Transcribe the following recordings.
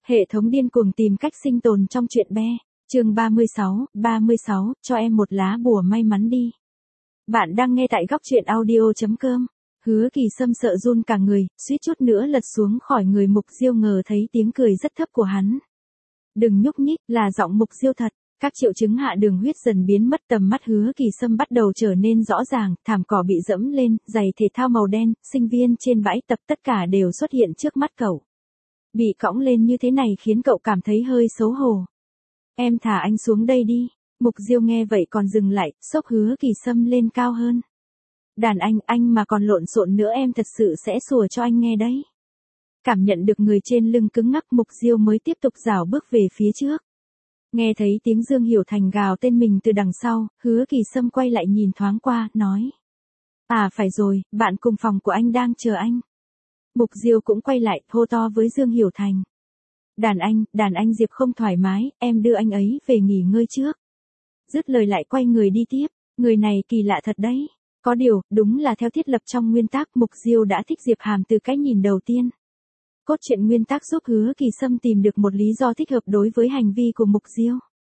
Hệ thống điên cuồng tìm cách sinh tồn trong chuyện be. Chương 36, cho em một lá bùa may mắn đi. Bạn đang nghe tại góc truyện audio.com. Hứa Kỳ Sâm sợ run cả người, suýt chút nữa lật xuống khỏi người Mục Diêu, ngờ thấy tiếng cười rất thấp của hắn. Đừng nhúc nhích, là giọng Mục Diêu thật. Các triệu chứng hạ đường huyết dần biến mất, tầm mắt Hứa Kỳ Sâm bắt đầu trở nên rõ ràng, thảm cỏ bị dẫm lên, giày thể thao màu đen, sinh viên trên bãi tập tất cả đều xuất hiện trước mắt cậu. Bị cõng lên như thế này khiến cậu cảm thấy hơi xấu hổ. Em thả anh xuống đây đi. Mục Diêu nghe vậy còn dừng lại, xốc Hứa Kỳ Sâm lên cao hơn. Đàn anh mà còn lộn xộn nữa em thật sự sẽ sủa cho anh nghe đấy. Cảm nhận được người trên lưng cứng ngắc, Mục Diêu mới tiếp tục rảo bước về phía trước. Nghe thấy tiếng Dương Hiểu Thành gào tên mình từ đằng sau, Hứa Kỳ Sâm quay lại nhìn thoáng qua, nói. À phải rồi, bạn cùng phòng của anh đang chờ anh. Mục Diêu cũng quay lại, hô to với Dương Hiểu Thành. Đàn anh Diệp không thoải mái, em đưa anh ấy về nghỉ ngơi trước. Dứt lời lại quay người đi tiếp, người này kỳ lạ thật đấy. Có điều, đúng là theo thiết lập trong nguyên tác, Mục Diêu đã thích Diệp Hàm từ cái nhìn đầu tiên. Cốt truyện nguyên tác giúp Hứa Kỳ Sâm tìm được một lý do thích hợp đối với hành vi của Mục Diêu.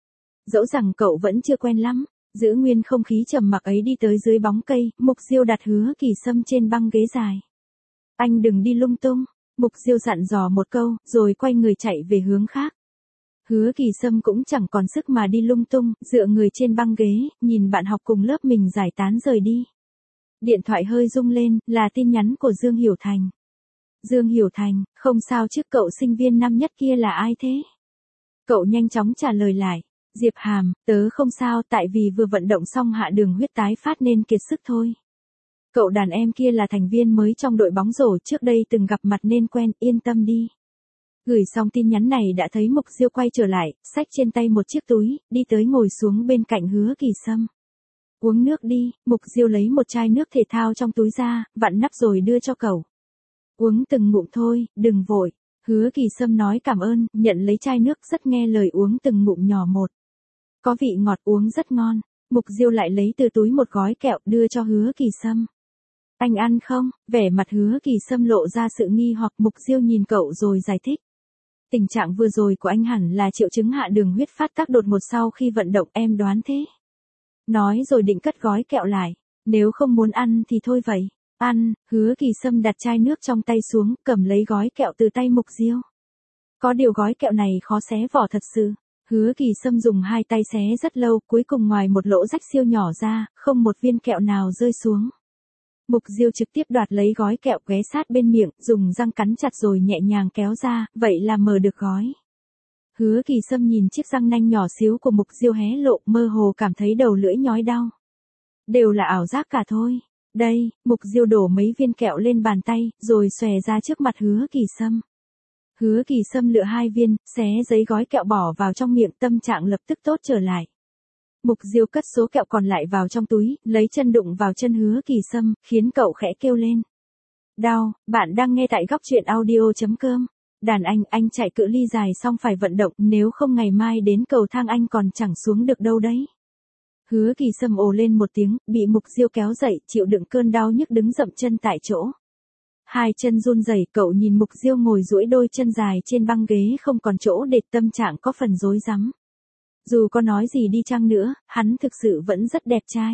Dẫu rằng cậu vẫn chưa quen lắm, giữ nguyên không khí trầm mặc ấy đi tới dưới bóng cây, Mục Diêu đặt Hứa Kỳ Sâm trên băng ghế dài. Anh đừng đi lung tung, Mục Diêu dặn dò một câu, rồi quay người chạy về hướng khác. Hứa Kỳ Sâm cũng chẳng còn sức mà đi lung tung, dựa người trên băng ghế, nhìn bạn học cùng lớp mình giải tán rời đi. Điện thoại hơi rung lên, là tin nhắn của Dương Hiểu Thành. Dương Hiểu Thành, không sao chứ, cậu sinh viên năm nhất kia là ai thế? Cậu nhanh chóng trả lời lại. Diệp Hàm, tớ không sao, tại vì vừa vận động xong hạ đường huyết tái phát nên kiệt sức thôi. Cậu đàn em kia là thành viên mới trong đội bóng rổ, trước đây từng gặp mặt nên quen, yên tâm đi. Gửi xong tin nhắn này đã thấy Mục Diêu quay trở lại, xách trên tay một chiếc túi, đi tới ngồi xuống bên cạnh Hứa Kỳ Sâm. Uống nước đi, Mục Diêu lấy một chai nước thể thao trong túi ra, vặn nắp rồi đưa cho cậu. Uống từng ngụm thôi, đừng vội. Hứa Kỳ Sâm nói cảm ơn, nhận lấy chai nước, rất nghe lời, uống từng ngụm nhỏ một. Có vị ngọt, uống rất ngon. Mục Diêu lại lấy từ túi một gói kẹo đưa cho Hứa Kỳ Sâm. Anh ăn không? Vẻ mặt Hứa Kỳ Sâm lộ ra sự nghi hoặc. Mục Diêu nhìn cậu rồi giải thích. Tình trạng vừa rồi của anh hẳn là triệu chứng hạ đường huyết phát tác đột ngột sau khi vận động, em đoán thế. Nói rồi định cất gói kẹo lại. Nếu không muốn ăn thì thôi vậy. Ăn, Hứa Kỳ Sâm đặt chai nước trong tay xuống, cầm lấy gói kẹo từ tay Mục Diêu. Có điều gói kẹo này khó xé vỏ thật sự. Hứa Kỳ Sâm dùng hai tay xé rất lâu, cuối cùng ngoài một lỗ rách siêu nhỏ ra, không một viên kẹo nào rơi xuống. Mục Diêu trực tiếp đoạt lấy gói kẹo, ghé sát bên miệng, dùng răng cắn chặt rồi nhẹ nhàng kéo ra, vậy là mở được gói. Hứa Kỳ Sâm nhìn chiếc răng nanh nhỏ xíu của Mục Diêu hé lộ, mơ hồ cảm thấy đầu lưỡi nhói đau. Đều là ảo giác cả thôi. Đây, Mục Diêu đổ mấy viên kẹo lên bàn tay, rồi xòe ra trước mặt Hứa Kỳ Sâm. Hứa Kỳ Sâm lựa hai viên, xé giấy gói kẹo bỏ vào trong miệng, tâm trạng lập tức tốt trở lại. Mục Diêu cất số kẹo còn lại vào trong túi, lấy chân đụng vào chân Hứa Kỳ Sâm, khiến cậu khẽ kêu lên. Đau, bạn đang nghe tại góc truyện audio.com. Đàn anh chạy cự ly dài xong phải vận động, nếu không ngày mai đến cầu thang anh còn chẳng xuống được đâu đấy. Hứa Kỳ Sâm ồ lên một tiếng, bị Mục Diêu kéo dậy, chịu đựng cơn đau nhức đứng dậm chân tại chỗ. Hai chân run rẩy, cậu nhìn Mục Diêu ngồi duỗi đôi chân dài trên băng ghế không còn chỗ để, tâm trạng có phần rối rắm. Dù có nói gì đi chăng nữa, hắn thực sự vẫn rất đẹp trai.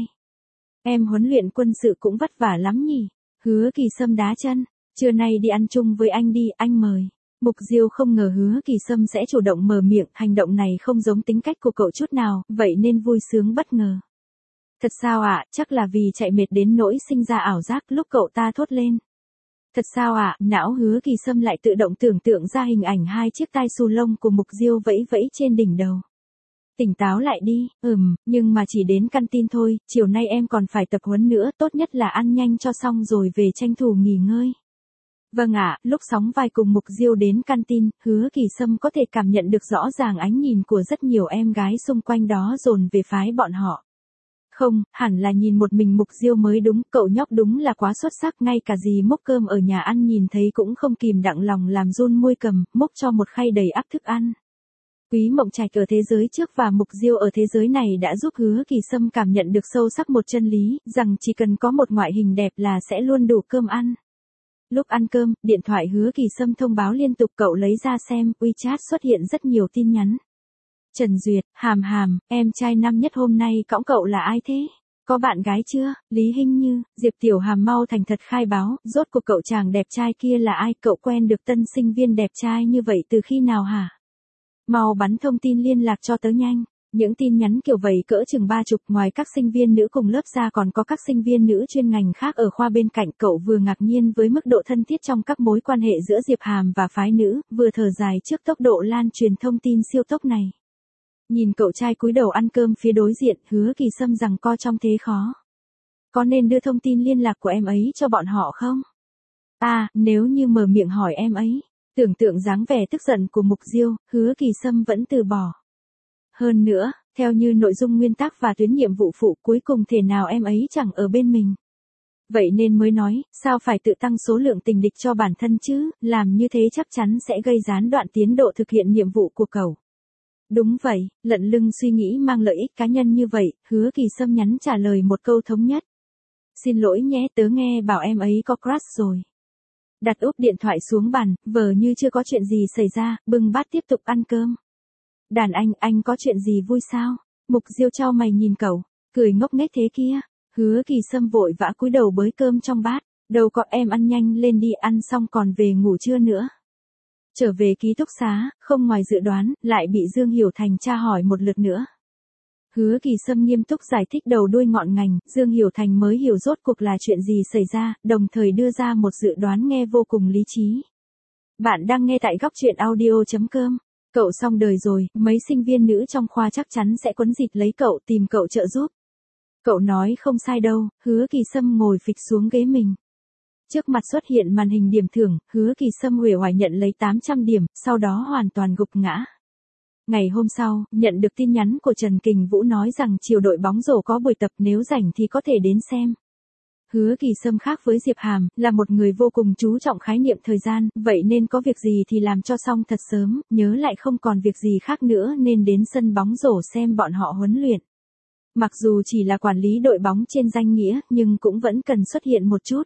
Em huấn luyện quân sự cũng vất vả lắm nhỉ? Hứa Kỳ Sâm đá chân. Trưa nay đi ăn chung với anh đi, anh mời. Mục Diêu không ngờ Hứa Kỳ Sâm sẽ chủ động mở miệng, hành động này không giống tính cách của cậu chút nào, vậy nên vui sướng bất ngờ. Thật sao ạ, chắc là vì chạy mệt đến nỗi sinh ra ảo giác, lúc cậu ta thốt lên. Thật sao ạ, não Hứa Kỳ Sâm lại tự động tưởng tượng ra hình ảnh hai chiếc tai xù lông của Mục Diêu vẫy vẫy trên đỉnh đầu. Tỉnh táo lại đi, nhưng mà chỉ đến căn tin thôi, chiều nay em còn phải tập huấn nữa, tốt nhất là ăn nhanh cho xong rồi về tranh thủ nghỉ ngơi. Vâng ạ, lúc sóng vai cùng Mục Diêu đến căn tin, Hứa Kỳ Sâm có thể cảm nhận được rõ ràng ánh nhìn của rất nhiều em gái xung quanh đó dồn về phái bọn họ. Không, hẳn là nhìn một mình Mục Diêu mới đúng, cậu nhóc đúng là quá xuất sắc, ngay cả dì múc cơm ở nhà ăn nhìn thấy cũng không kìm đặng lòng làm run môi cầm, múc cho một khay đầy ắp thức ăn. Quý Mộng Trạch ở thế giới trước và Mục Diêu ở thế giới này đã giúp Hứa Kỳ Sâm cảm nhận được sâu sắc một chân lý, rằng chỉ cần có một ngoại hình đẹp là sẽ luôn đủ cơm ăn. Lúc ăn cơm, điện thoại Hứa Kỳ Sâm thông báo liên tục, cậu lấy ra xem, WeChat xuất hiện rất nhiều tin nhắn. Trần Duyệt, Hàm Hàm, em trai năm nhất hôm nay cõng cậu là ai thế? Có bạn gái chưa? Lý Hinh Như, Diệp Tiểu Hàm mau thành thật khai báo, rốt cuộc cậu chàng đẹp trai kia là ai? Cậu quen được tân sinh viên đẹp trai như vậy từ khi nào hả? Mau bắn thông tin liên lạc cho tớ nhanh. Những tin nhắn kiểu vậy cỡ chừng 30, ngoài các sinh viên nữ cùng lớp ra còn có các sinh viên nữ chuyên ngành khác ở khoa bên cạnh. Cậu vừa ngạc nhiên với mức độ thân thiết trong các mối quan hệ giữa Diệp Hàm và phái nữ, vừa thở dài trước tốc độ lan truyền thông tin siêu tốc này. Nhìn cậu trai cúi đầu ăn cơm phía đối diện, Hứa Kỳ Sâm rằng co trong thế khó. Có nên đưa thông tin liên lạc của em ấy cho bọn họ không? Nếu như mở miệng hỏi em ấy, tưởng tượng dáng vẻ tức giận của Mục Diêu, Hứa Kỳ Sâm vẫn từ bỏ. Hơn nữa, theo như nội dung nguyên tắc và tuyến nhiệm vụ phụ, cuối cùng thể nào em ấy chẳng ở bên mình. Vậy nên mới nói, sao phải tự tăng số lượng tình địch cho bản thân chứ, làm như thế chắc chắn sẽ gây gián đoạn tiến độ thực hiện nhiệm vụ của cậu. Đúng vậy, lận lưng suy nghĩ mang lợi ích cá nhân như vậy, Hứa Kỳ Sâm nhắn trả lời một câu thống nhất. Xin lỗi nhé, tớ nghe bảo em ấy có crush rồi. Đặt úp điện thoại xuống bàn, vờ như chưa có chuyện gì xảy ra, bưng bát tiếp tục ăn cơm. Đàn anh có chuyện gì vui sao? Mục Diêu chau mày nhìn cậu, cười ngốc nghếch thế kia. Hứa Kỳ Sâm vội vã cúi đầu bới cơm trong bát, đâu có, em ăn nhanh lên đi, ăn xong còn về ngủ trưa nữa. Trở về ký túc xá, không ngoài dự đoán, lại bị Dương Hiểu Thành tra hỏi một lượt nữa. Hứa Kỳ Sâm nghiêm túc giải thích đầu đuôi ngọn ngành, Dương Hiểu Thành mới hiểu rốt cuộc là chuyện gì xảy ra, đồng thời đưa ra một dự đoán nghe vô cùng lý trí. Bạn đang nghe tại góc truyện audio.com. Cậu xong đời rồi, mấy sinh viên nữ trong khoa chắc chắn sẽ quấn dịt lấy cậu, tìm cậu trợ giúp. Cậu nói không sai đâu. Hứa Kỳ Sâm ngồi phịch xuống ghế mình. Trước mặt xuất hiện màn hình điểm thưởng, Hứa Kỳ Sâm uể oải nhận lấy 800 điểm, sau đó hoàn toàn gục ngã. Ngày hôm sau, nhận được tin nhắn của Trần Kình Vũ nói rằng chiều đội bóng rổ có buổi tập, nếu rảnh thì có thể đến xem. Hứa Kỳ Sâm khác với Diệp Hàm, là một người vô cùng chú trọng khái niệm thời gian, vậy nên có việc gì thì làm cho xong thật sớm, nhớ lại không còn việc gì khác nữa nên đến sân bóng rổ xem bọn họ huấn luyện. Mặc dù chỉ là quản lý đội bóng trên danh nghĩa, nhưng cũng vẫn cần xuất hiện một chút.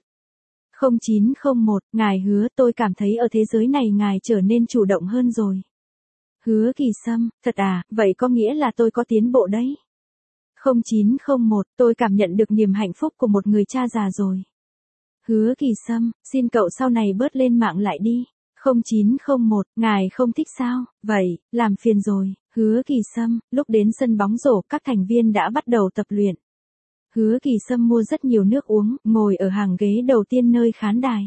0901, ngài Hứa, tôi cảm thấy ở thế giới này ngài trở nên chủ động hơn rồi. Hứa Kỳ Sâm, thật à, vậy có nghĩa là tôi có tiến bộ đấy. 0901, tôi cảm nhận được niềm hạnh phúc của một người cha già rồi. Hứa Kỳ Sâm, xin cậu sau này bớt lên mạng lại đi. 0901, ngài không thích sao? Vậy, làm phiền rồi. Hứa Kỳ Sâm, lúc đến sân bóng rổ, các thành viên đã bắt đầu tập luyện. Hứa Kỳ Sâm mua rất nhiều nước uống, ngồi ở hàng ghế đầu tiên nơi khán đài.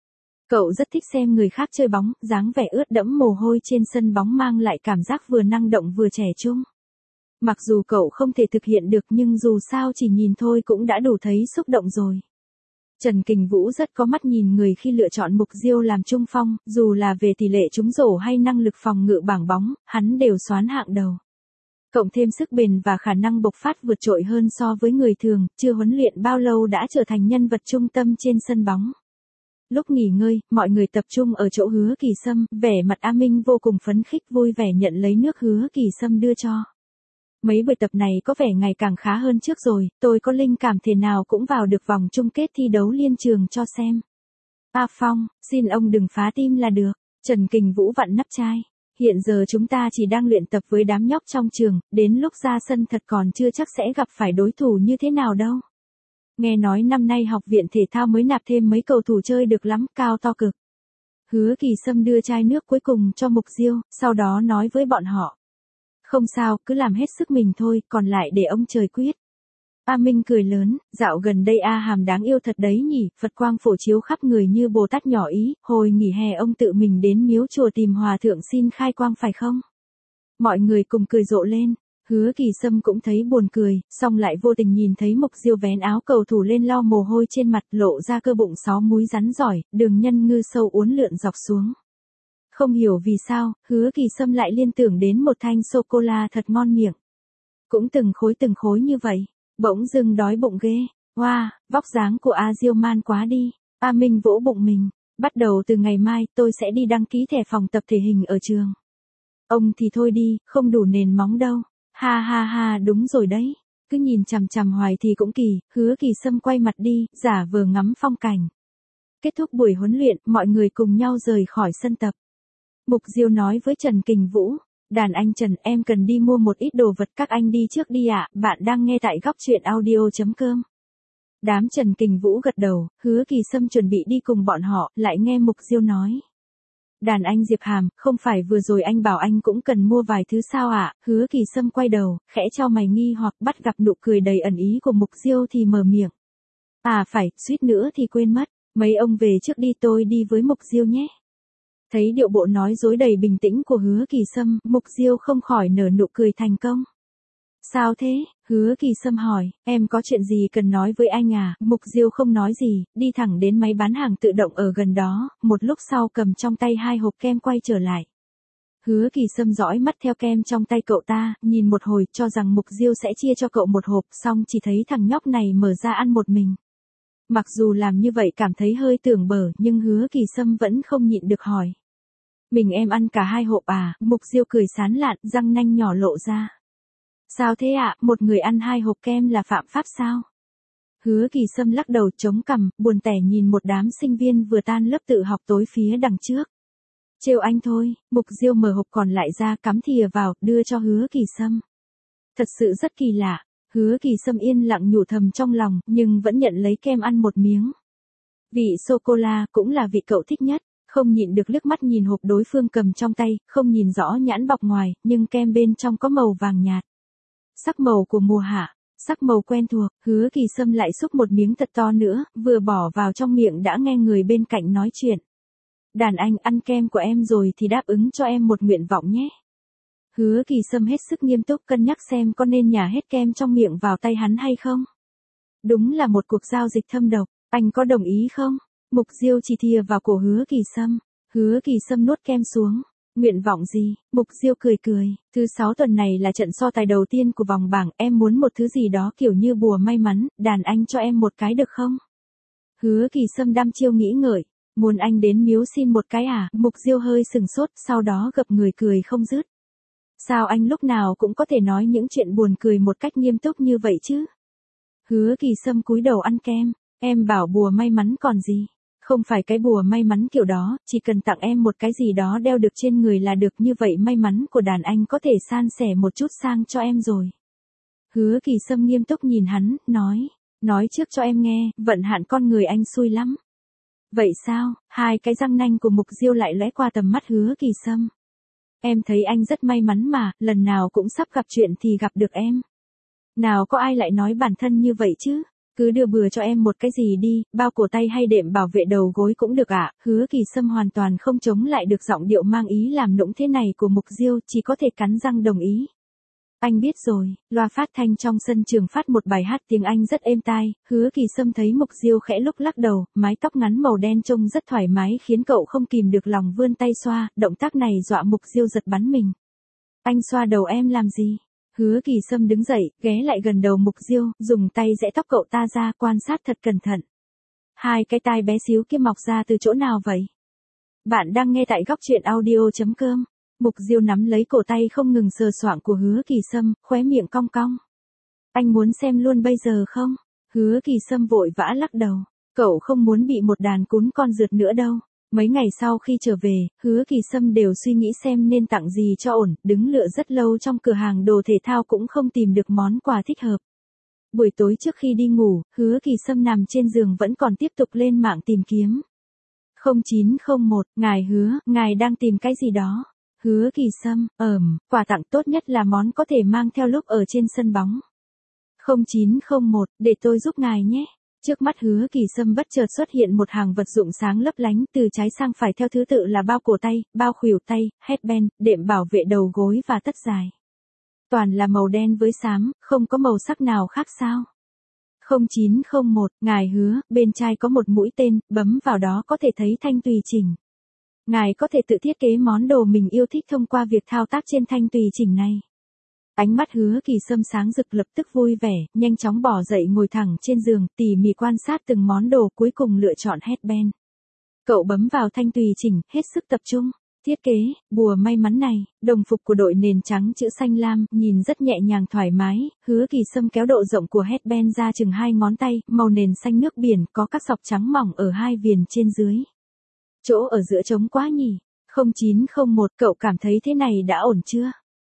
Cậu rất thích xem người khác chơi bóng, dáng vẻ ướt đẫm mồ hôi trên sân bóng mang lại cảm giác vừa năng động vừa trẻ trung. Mặc dù cậu không thể thực hiện được nhưng dù sao chỉ nhìn thôi cũng đã đủ thấy xúc động rồi. Trần Kình Vũ rất có mắt nhìn người khi lựa chọn Mục Diêu làm trung phong, dù là về tỷ lệ trúng rổ hay năng lực phòng ngự bảng bóng, hắn đều soán hạng đầu. Cộng thêm sức bền và khả năng bộc phát vượt trội hơn so với người thường, chưa huấn luyện bao lâu đã trở thành nhân vật trung tâm trên sân bóng. Lúc nghỉ ngơi, mọi người tập trung ở chỗ Hứa Kỳ Sâm, vẻ mặt A Minh vô cùng phấn khích vui vẻ nhận lấy nước Hứa Kỳ Sâm đưa cho. Mấy buổi tập này có vẻ ngày càng khá hơn trước rồi, tôi có linh cảm thể nào cũng vào được vòng chung kết thi đấu liên trường cho xem. A Phong, xin ông đừng phá tim là được. Trần Kình Vũ vặn nắp chai. Hiện giờ chúng ta chỉ đang luyện tập với đám nhóc trong trường, đến lúc ra sân thật còn chưa chắc sẽ gặp phải đối thủ như thế nào đâu. Nghe nói năm nay học viện thể thao mới nạp thêm mấy cầu thủ chơi được lắm, cao to cực. Hứa Kỳ Sâm đưa chai nước cuối cùng cho Mục Diêu, sau đó nói với bọn họ. Không sao, cứ làm hết sức mình thôi, còn lại để ông trời quyết. A Minh cười lớn, dạo gần đây A Hàm đáng yêu thật đấy nhỉ, Phật quang phổ chiếu khắp người như Bồ Tát nhỏ ý, hồi nghỉ hè ông tự mình đến miếu chùa tìm hòa thượng xin khai quang phải không? Mọi người cùng cười rộ lên. Hứa Kỳ Sâm cũng thấy buồn cười, xong lại vô tình nhìn thấy Mục Diêu vén áo cầu thủ lên lau mồ hôi trên mặt, lộ ra cơ bụng 6 múi rắn giỏi, đường nhân ngư sâu uốn lượn dọc xuống. Không hiểu vì sao, Hứa Kỳ Sâm lại liên tưởng đến một thanh sô-cô-la thật ngon miệng. Cũng từng khối như vậy, bỗng dưng đói bụng ghê. Wow, vóc dáng của A Diêu man quá đi. A Minh vỗ bụng mình, bắt đầu từ ngày mai tôi sẽ đi đăng ký thẻ phòng tập thể hình ở trường. Ông thì thôi đi, không đủ nền móng đâu. Ha ha ha, đúng rồi đấy. Cứ nhìn chằm chằm hoài thì cũng kỳ. Hứa Kỳ Sâm quay mặt đi, giả vờ ngắm phong cảnh. Kết thúc buổi huấn luyện, mọi người cùng nhau rời khỏi sân tập. Mục Diêu nói với Trần Kình Vũ, đàn anh Trần, em cần đi mua một ít đồ vật, các anh đi trước đi ạ, bạn đang nghe tại góc truyện audio.com. Đám Trần Kình Vũ gật đầu, Hứa Kỳ Sâm chuẩn bị đi cùng bọn họ, lại nghe Mục Diêu nói. Đàn anh Diệp Hàm, không phải vừa rồi anh bảo anh cũng cần mua vài thứ sao ạ? Hứa Kỳ Sâm quay đầu, khẽ chau mày nghi hoặc bắt gặp nụ cười đầy ẩn ý của Mục Diêu thì mở miệng. À phải, suýt nữa thì quên mất, mấy ông về trước đi, tôi đi với Mục Diêu nhé. Thấy điệu bộ nói dối đầy bình tĩnh của Hứa Kỳ Sâm, Mục Diêu không khỏi nở nụ cười thành công. Sao thế? Hứa Kỳ Sâm hỏi, em có chuyện gì cần nói với anh à? Mục Diêu không nói gì, đi thẳng đến máy bán hàng tự động ở gần đó, một lúc sau cầm trong tay 2 hộp kem quay trở lại. Hứa Kỳ Sâm dõi mắt theo kem trong tay cậu ta, nhìn một hồi cho rằng Mục Diêu sẽ chia cho cậu một hộp, xong chỉ thấy thằng nhóc này mở ra ăn một mình. Mặc dù làm như vậy cảm thấy hơi tưởng bở, nhưng Hứa Kỳ Sâm vẫn không nhịn được hỏi. Mình em ăn cả 2 hộp à? Mục Diêu cười sán lạn, răng nanh nhỏ lộ ra. Sao thế ạ, một người ăn 2 hộp kem là phạm pháp sao? Hứa Kỳ Sâm lắc đầu chống cằm, buồn tẻ nhìn một đám sinh viên vừa tan lớp tự học tối phía đằng trước. Trêu anh thôi, Mục Diêu mở hộp còn lại ra, cắm thìa vào, đưa cho Hứa Kỳ Sâm. Thật sự rất kỳ lạ. Hứa Kỳ Sâm yên lặng nhủ thầm trong lòng, nhưng vẫn nhận lấy kem ăn một miếng. Vị sô-cô-la cũng là vị cậu thích nhất, không nhịn được liếc mắt nhìn hộp đối phương cầm trong tay, không nhìn rõ nhãn bọc ngoài, nhưng kem bên trong có màu vàng nhạt. Sắc màu của mùa hạ, sắc màu quen thuộc, Hứa Kỳ Sâm lại xúc một miếng thật to nữa, vừa bỏ vào trong miệng đã nghe người bên cạnh nói chuyện. Đàn anh ăn kem của em rồi thì đáp ứng cho em một nguyện vọng nhé. Hứa Kỳ Sâm hết sức nghiêm túc cân nhắc xem có nên nhả hết kem trong miệng vào tay hắn hay không. Đúng là một cuộc giao dịch thâm độc, anh có đồng ý không? Mục Diêu chỉ thìa vào cổ Hứa Kỳ Sâm. Hứa Kỳ Sâm nuốt kem xuống. Nguyện vọng gì? Mục Diêu cười cười. Thứ 6 tuần này là trận so tài đầu tiên của vòng bảng, em muốn một thứ gì đó kiểu như bùa may mắn, đàn anh cho em một cái được không? Hứa Kỳ Sâm đăm chiêu nghĩ ngợi. Muốn anh đến miếu xin một cái à? Mục Diêu hơi sừng sốt, sau đó gập người cười không dứt. Sao anh lúc nào cũng có thể nói những chuyện buồn cười một cách nghiêm túc như vậy chứ? Hứa Kỳ Sâm cúi đầu ăn kem. Em bảo bùa may mắn còn gì? Không phải cái bùa may mắn kiểu đó, chỉ cần tặng em một cái gì đó đeo được trên người là được, như vậy may mắn của đàn anh có thể san sẻ một chút sang cho em rồi. Hứa Kỳ Sâm nghiêm túc nhìn hắn, nói trước cho em nghe, vận hạn con người anh xui lắm. Vậy sao? 2 cái răng nanh của Mục Diêu lại lóe qua tầm mắt Hứa Kỳ Sâm. Em thấy anh rất may mắn mà, lần nào cũng sắp gặp chuyện thì gặp được em. Nào có ai lại nói bản thân như vậy chứ? Cứ đưa bừa cho em một cái gì đi, bao cổ tay hay đệm bảo vệ đầu gối cũng được ạ. Hứa Kỳ Sâm hoàn toàn không chống lại được giọng điệu mang ý làm nũng thế này của Mục Diêu, chỉ có thể cắn răng đồng ý. Anh biết rồi. Loa phát thanh trong sân trường phát một bài hát tiếng Anh rất êm tai. Hứa Kỳ Sâm thấy Mục Diêu khẽ lúc lắc đầu, mái tóc ngắn màu đen trông rất thoải mái khiến cậu không kìm được lòng vươn tay xoa, động tác này dọa Mục Diêu giật bắn mình. Anh xoa đầu em làm gì? Hứa Kỳ Sâm đứng dậy, ghé lại gần đầu Mục Diêu, dùng tay giãy tóc cậu ta ra, quan sát thật cẩn thận. 2 cái tai bé xíu kia mọc ra từ chỗ nào vậy? Bạn đang nghe tại góc truyện audio.com. Mục Diêu nắm lấy cổ tay không ngừng sờ soạng của Hứa Kỳ Sâm, khóe miệng cong cong. Anh muốn xem luôn bây giờ không? Hứa Kỳ Sâm vội vã lắc đầu. Cậu không muốn bị một đàn cún con rượt nữa đâu. Mấy ngày sau khi trở về, Hứa Kỳ Sâm đều suy nghĩ xem nên tặng gì cho ổn, đứng lựa rất lâu trong cửa hàng đồ thể thao cũng không tìm được món quà thích hợp. Buổi tối trước khi đi ngủ, Hứa Kỳ Sâm nằm trên giường vẫn còn tiếp tục lên mạng tìm kiếm. 0901, ngài Hứa, ngài đang tìm cái gì đó? Hứa Kỳ Sâm, quà tặng tốt nhất là món có thể mang theo lúc ở trên sân bóng. 0901, để tôi giúp ngài nhé. Trước mắt Hứa Kỳ Sâm bất chợt xuất hiện một hàng vật dụng sáng lấp lánh, từ trái sang phải theo thứ tự là bao cổ tay, bao khuỷu tay, headband, đệm bảo vệ đầu gối và tất dài. Toàn là màu đen với xám, không có màu sắc nào khác sao? 0901, ngài Hứa, bên trái có một mũi tên, bấm vào đó có thể thấy thanh tùy chỉnh. Ngài có thể tự thiết kế món đồ mình yêu thích thông qua việc thao tác trên thanh tùy chỉnh này. Ánh mắt Hứa Kỳ Sâm sáng rực, lập tức vui vẻ, nhanh chóng bỏ dậy ngồi thẳng trên giường, tỉ mỉ quan sát từng món đồ, cuối cùng lựa chọn headband. Cậu bấm vào thanh tùy chỉnh, hết sức tập trung. Thiết kế, bùa may mắn này, đồng phục của đội nền trắng chữ xanh lam, nhìn rất nhẹ nhàng thoải mái, Hứa Kỳ Sâm kéo độ rộng của headband ra chừng 2 ngón tay, màu nền xanh nước biển, có các sọc trắng mỏng ở hai viền trên dưới. Chỗ ở giữa trống quá nhỉ. 0901, cậu cảm thấy thế này đã ổn chưa?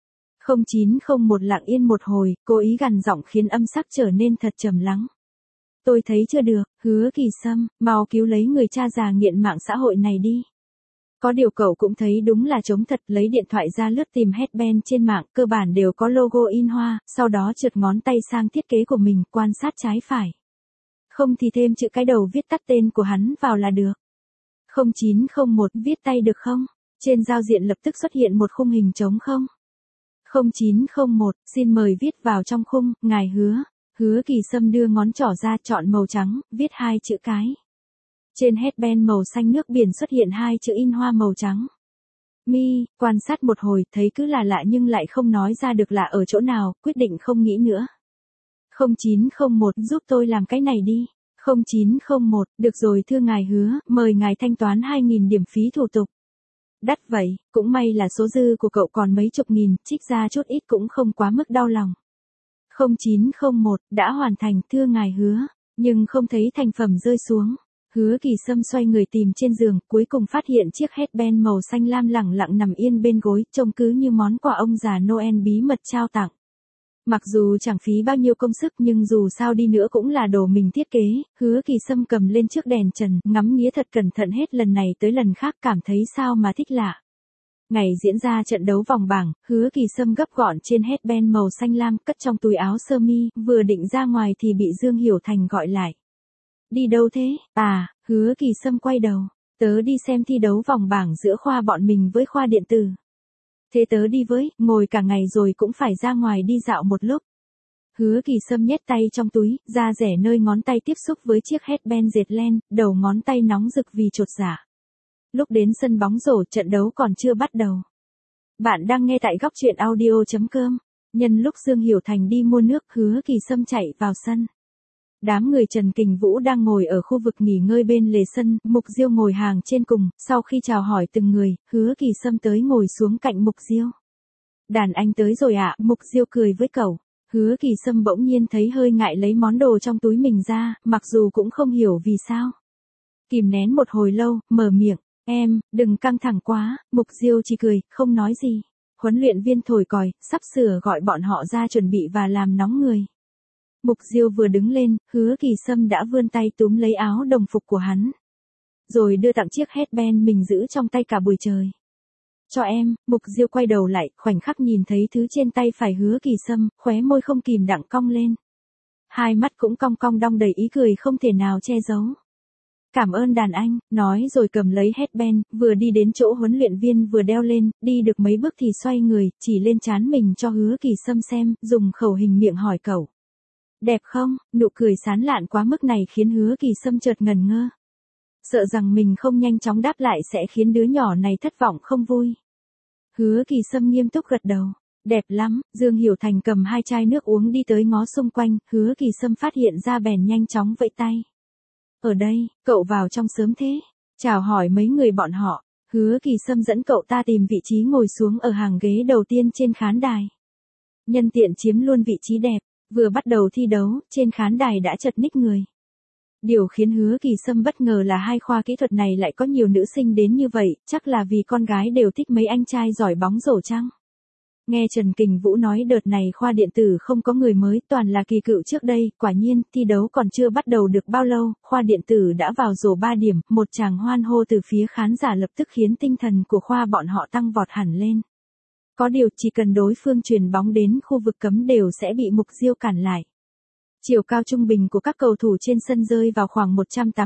0901 lặng yên một hồi, cố ý gằn giọng khiến âm sắc trở nên thật trầm lắng. Tôi thấy chưa được, Hứa Kỳ Sâm, mau cứu lấy người cha già nghiện mạng xã hội này đi. Có điều cậu cũng thấy đúng là trống thật, lấy điện thoại ra lướt tìm headband trên mạng, cơ bản đều có logo in hoa, sau đó trượt ngón tay sang thiết kế của mình, quan sát trái phải. Không thì thêm chữ cái đầu viết tắt tên của hắn vào là được. 0901, viết tay được không? Trên giao diện lập tức xuất hiện một khung hình trống không. 0901, xin mời viết vào trong khung, ngài Hứa. Hứa Kỳ Sâm đưa ngón trỏ ra, chọn màu trắng, viết 2 chữ cái. Trên headband màu xanh nước biển xuất hiện 2 chữ in hoa màu trắng. Mi, quan sát một hồi, thấy cứ là lạ nhưng lại không nói ra được lạ ở chỗ nào, quyết định không nghĩ nữa. 0901, giúp tôi làm cái này đi. 0901, được rồi thưa ngài Hứa, mời ngài thanh toán 2.000 điểm phí thủ tục. Đắt vậy, cũng may là số dư của cậu còn mấy chục nghìn, trích ra chút ít cũng không quá mức đau lòng. 0901, đã hoàn thành thưa ngài Hứa, nhưng không thấy thành phẩm rơi xuống. Hứa Kỳ Sâm xoay người tìm trên giường, cuối cùng phát hiện chiếc headband màu xanh lam lẳng lặng nằm yên bên gối, trông cứ như món quà ông già Noel bí mật trao tặng. Mặc dù chẳng phí bao nhiêu công sức nhưng dù sao đi nữa cũng là đồ mình thiết kế, Hứa Kỳ Sâm cầm lên trước đèn trần, ngắm nghía thật cẩn thận hết lần này tới lần khác, cảm thấy sao mà thích lạ. Ngày diễn ra trận đấu vòng bảng, Hứa Kỳ Sâm gấp gọn trên headband màu xanh lam, cất trong túi áo sơ mi, vừa định ra ngoài thì bị Dương Hiểu Thành gọi lại. Đi đâu thế? À, Hứa Kỳ Sâm quay đầu. Tớ đi xem thi đấu vòng bảng giữa khoa bọn mình với khoa điện tử. Thế tớ đi với, ngồi cả ngày rồi cũng phải ra ngoài đi dạo một lúc. Hứa Kỳ Sâm nhét tay trong túi, da rẻ nơi ngón tay tiếp xúc với chiếc headband dệt len, đầu ngón tay nóng rực vì chột dạ. Lúc đến sân bóng rổ, trận đấu còn chưa bắt đầu. Bạn đang nghe tại gocchuyenaudio.com. Nhân lúc Dương Hiểu Thành đi mua nước, Hứa Kỳ Sâm chạy vào sân. Đám người Trần Kình Vũ đang ngồi ở khu vực nghỉ ngơi bên lề sân, Mục Diêu ngồi hàng trên cùng, sau khi chào hỏi từng người, Hứa Kỳ Sâm tới ngồi xuống cạnh Mục Diêu. Đàn anh tới rồi ạ, Mục Diêu cười với cậu. Hứa Kỳ Sâm bỗng nhiên thấy hơi ngại lấy món đồ trong túi mình ra, mặc dù cũng không hiểu vì sao. Kìm nén một hồi lâu, mở miệng, em, đừng căng thẳng quá, Mục Diêu chỉ cười, không nói gì. Huấn luyện viên thổi còi, sắp sửa gọi bọn họ ra chuẩn bị và làm nóng người. Mục Diêu vừa đứng lên, Hứa Kỳ Sâm đã vươn tay túm lấy áo đồng phục của hắn. Rồi đưa tặng chiếc headband mình giữ trong tay cả buổi trời. Cho em, Mục Diêu quay đầu lại, khoảnh khắc nhìn thấy thứ trên tay phải Hứa Kỳ Sâm, khóe môi không kìm đặng cong lên. Hai mắt cũng cong cong đong đầy ý cười không thể nào che giấu. Cảm ơn đàn anh, nói rồi cầm lấy headband, vừa đi đến chỗ huấn luyện viên vừa đeo lên, đi được mấy bước thì xoay người, chỉ lên trán mình cho Hứa Kỳ Sâm xem, dùng khẩu hình miệng hỏi cậu. Đẹp không? Nụ cười sán lạn quá mức này khiến Hứa Kỳ Sâm chợt ngần ngơ. Sợ rằng mình không nhanh chóng đáp lại sẽ khiến đứa nhỏ này thất vọng không vui. Hứa Kỳ Sâm nghiêm túc gật đầu. Đẹp lắm, Dương Hiểu Thành cầm 2 chai nước uống đi tới ngó xung quanh, Hứa Kỳ Sâm phát hiện ra bèn nhanh chóng vẫy tay. Ở đây, cậu vào trong sớm thế. Chào hỏi mấy người bọn họ, Hứa Kỳ Sâm dẫn cậu ta tìm vị trí ngồi xuống ở hàng ghế đầu tiên trên khán đài. Nhân tiện chiếm luôn vị trí đẹp. Vừa bắt đầu thi đấu, trên khán đài đã chật ních người. Điều khiến Hứa Kỳ Sâm bất ngờ là hai khoa kỹ thuật này lại có nhiều nữ sinh đến như vậy, chắc là vì con gái đều thích mấy anh trai giỏi bóng rổ chăng? Nghe Trần Kình Vũ nói đợt này khoa điện tử không có người mới, toàn là kỳ cựu trước đây, quả nhiên, thi đấu còn chưa bắt đầu được bao lâu, khoa điện tử đã vào rổ 3 điểm, một tràng hoan hô từ phía khán giả lập tức khiến tinh thần của khoa bọn họ tăng vọt hẳn lên. Có điều chỉ cần đối phương chuyền bóng đến khu vực cấm đều sẽ bị Mục Diêu cản lại. Chiều cao trung bình của các cầu thủ trên sân rơi vào khoảng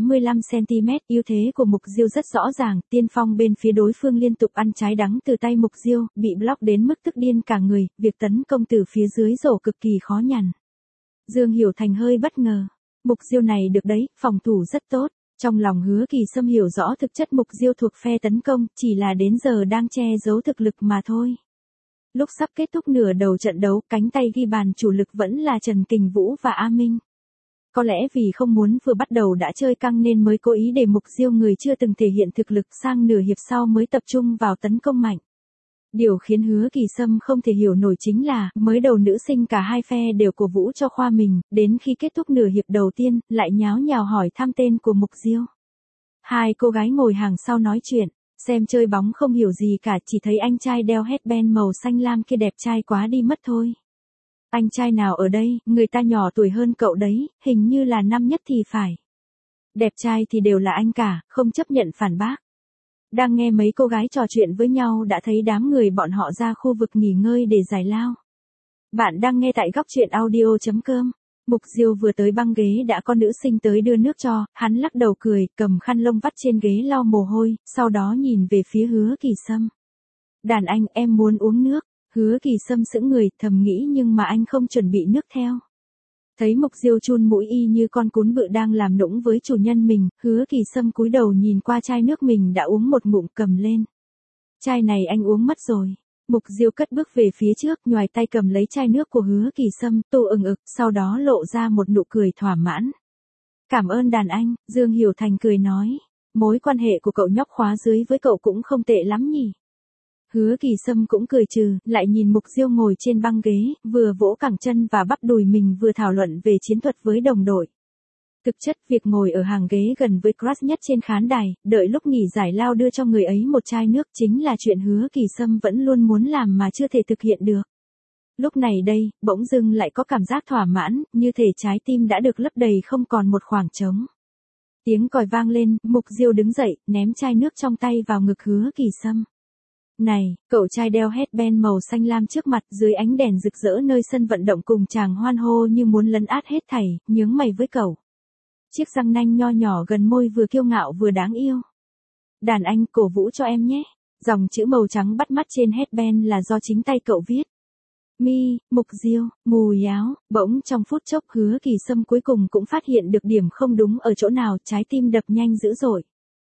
185cm, ưu thế của Mục Diêu rất rõ ràng, tiên phong bên phía đối phương liên tục ăn trái đắng từ tay Mục Diêu, bị block đến mức tức điên cả người, việc tấn công từ phía dưới rổ cực kỳ khó nhằn. Dương Hiểu Thành hơi bất ngờ, Mục Diêu này được đấy, phòng thủ rất tốt. Trong lòng Hứa Kỳ Sâm hiểu rõ thực chất Mục Diêu thuộc phe tấn công, chỉ là đến giờ đang che giấu thực lực mà thôi. Lúc sắp kết thúc nửa đầu trận đấu, cánh tay ghi bàn chủ lực vẫn là Trần Kình Vũ và A Minh. Có lẽ vì không muốn vừa bắt đầu đã chơi căng nên mới cố ý để Mục Diêu người chưa từng thể hiện thực lực sang nửa hiệp sau mới tập trung vào tấn công mạnh. Điều khiến Hứa Kỳ Sâm không thể hiểu nổi chính là, mới đầu nữ sinh cả hai phe đều cổ vũ cho khoa mình, đến khi kết thúc nửa hiệp đầu tiên, lại nháo nhào hỏi thăm tên của Mục Diêu. Hai cô gái ngồi hàng sau nói chuyện, xem chơi bóng không hiểu gì cả, chỉ thấy anh trai đeo headband màu xanh lam kia đẹp trai quá đi mất thôi. Anh trai nào ở đây, người ta nhỏ tuổi hơn cậu đấy, hình như là năm nhất thì phải. Đẹp trai thì đều là anh cả, không chấp nhận phản bác. Đang nghe mấy cô gái trò chuyện với nhau đã thấy đám người bọn họ ra khu vực nghỉ ngơi để giải lao. Bạn đang nghe tại góc truyện audio.com. Mục Diêu vừa tới băng ghế đã có nữ sinh tới đưa nước cho, hắn lắc đầu cười, cầm khăn lông vắt trên ghế lau mồ hôi, sau đó nhìn về phía Hứa Kỳ Sâm. Đàn anh, em muốn uống nước. Hứa Kỳ Sâm sững người, thầm nghĩ nhưng mà anh không chuẩn bị nước theo. Thấy Mục Diêu chun mũi y như con cún bự đang làm nũng với chủ nhân mình, Hứa Kỳ Sâm cúi đầu nhìn qua chai nước mình đã uống một ngụm cầm lên. Chai này anh uống mất rồi. Mục Diêu cất bước về phía trước, nhoài tay cầm lấy chai nước của Hứa Kỳ Sâm, tô ừng ực, sau đó lộ ra một nụ cười thỏa mãn. Cảm ơn đàn anh, Dương Hiểu Thành cười nói. Mối quan hệ của cậu nhóc khóa dưới với cậu cũng không tệ lắm nhỉ. Hứa Kỳ Sâm cũng cười trừ, lại nhìn Mục Diêu ngồi trên băng ghế, vừa vỗ cẳng chân và bắp đùi mình vừa thảo luận về chiến thuật với đồng đội. Thực chất, việc ngồi ở hàng ghế gần với crush nhất trên khán đài, đợi lúc nghỉ giải lao đưa cho người ấy một chai nước chính là chuyện Hứa Kỳ Sâm vẫn luôn muốn làm mà chưa thể thực hiện được. Lúc này đây, bỗng dưng lại có cảm giác thỏa mãn, như thể trái tim đã được lấp đầy không còn một khoảng trống. Tiếng còi vang lên, Mục Diêu đứng dậy, ném chai nước trong tay vào ngực Hứa Kỳ Sâm. Này, cậu trai đeo headband màu xanh lam trước mặt dưới ánh đèn rực rỡ nơi sân vận động cùng chàng hoan hô như muốn lấn át hết thảy, nhướng mày với cậu. Chiếc răng nanh nho nhỏ gần môi vừa kiêu ngạo vừa đáng yêu. Đàn anh, cổ vũ cho em nhé. Dòng chữ màu trắng bắt mắt trên headband là do chính tay cậu viết. Mi, Mục Diêu, mùi áo, bỗng trong phút chốc Hứa Kỳ Sâm cuối cùng cũng phát hiện được điểm không đúng ở chỗ nào, trái tim đập nhanh dữ dội.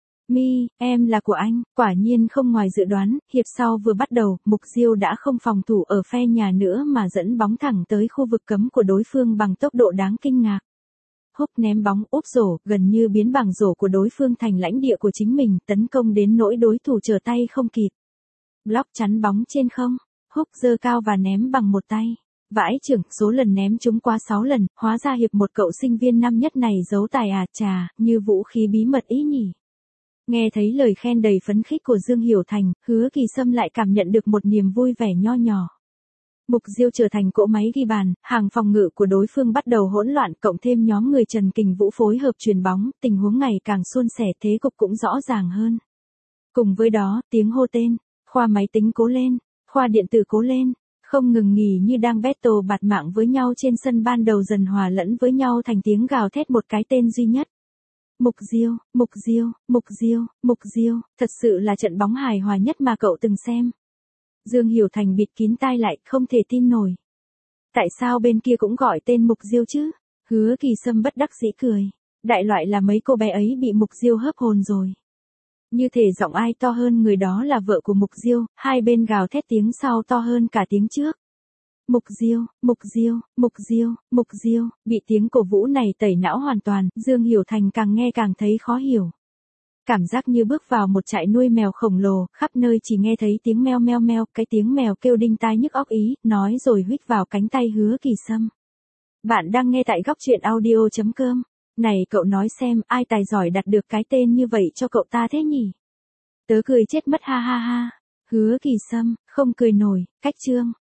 Mi, em là của anh, quả nhiên không ngoài dự đoán, hiệp sau vừa bắt đầu, Mục Diêu đã không phòng thủ ở phe nhà nữa mà dẫn bóng thẳng tới khu vực cấm của đối phương bằng tốc độ đáng kinh ngạc. Húc ném bóng úp rổ, gần như biến bảng rổ của đối phương thành lãnh địa của chính mình, tấn công đến nỗi đối thủ trở tay không kịp. Block chắn bóng trên không, Húc giơ cao và ném bằng một tay. Vãi chưởng, số lần ném trúng qua 6 lần, hóa ra hiệp một cậu sinh viên năm nhất này giấu tài à, chà, như vũ khí bí mật ý nhỉ. Nghe thấy lời khen đầy phấn khích của Dương Hiểu Thành, Hứa Kỳ Sâm lại cảm nhận được một niềm vui vẻ nho nhỏ. Mục Diêu trở thành cỗ máy ghi bàn, hàng phòng ngự của đối phương bắt đầu hỗn loạn, cộng thêm nhóm người Trần Kình Vũ phối hợp chuyền bóng, tình huống ngày càng suôn sẻ, thế cục cũng rõ ràng hơn. Cùng với đó, tiếng hô tên, khoa máy tính cố lên, khoa điện tử cố lên, không ngừng nghỉ như đang battle bạt mạng với nhau trên sân ban đầu dần hòa lẫn với nhau thành tiếng gào thét một cái tên duy nhất. Mục Diêu, Mục Diêu, Mục Diêu, Mục Diêu, thật sự là trận bóng hài hòa nhất mà cậu từng xem. Dương Hiểu Thành bịt kín tai lại, không thể tin nổi. Tại sao bên kia cũng gọi tên Mục Diêu chứ? Hứa Kỳ Sâm bất đắc dĩ cười. Đại loại là mấy cô bé ấy bị Mục Diêu hớp hồn rồi. Như thể giọng ai to hơn người đó là vợ của Mục Diêu, hai bên gào thét tiếng sau to hơn cả tiếng trước. Mục Diêu, Mục Diêu, Mục Diêu, Mục Diêu, bị tiếng cổ vũ này tẩy não hoàn toàn, Dương Hiểu Thành càng nghe càng thấy khó hiểu. Cảm giác như bước vào một trại nuôi mèo khổng lồ, khắp nơi chỉ nghe thấy tiếng meo meo meo, cái tiếng mèo kêu đinh tai nhức óc ý, nói rồi huýt vào cánh tay Hứa Kỳ Sâm. Bạn đang nghe tại góc truyện audio.com. Này cậu nói xem, ai tài giỏi đặt được cái tên như vậy cho cậu ta thế nhỉ? Tớ cười chết mất ha ha ha. Hứa Kỳ Sâm, không cười nổi, cách chương.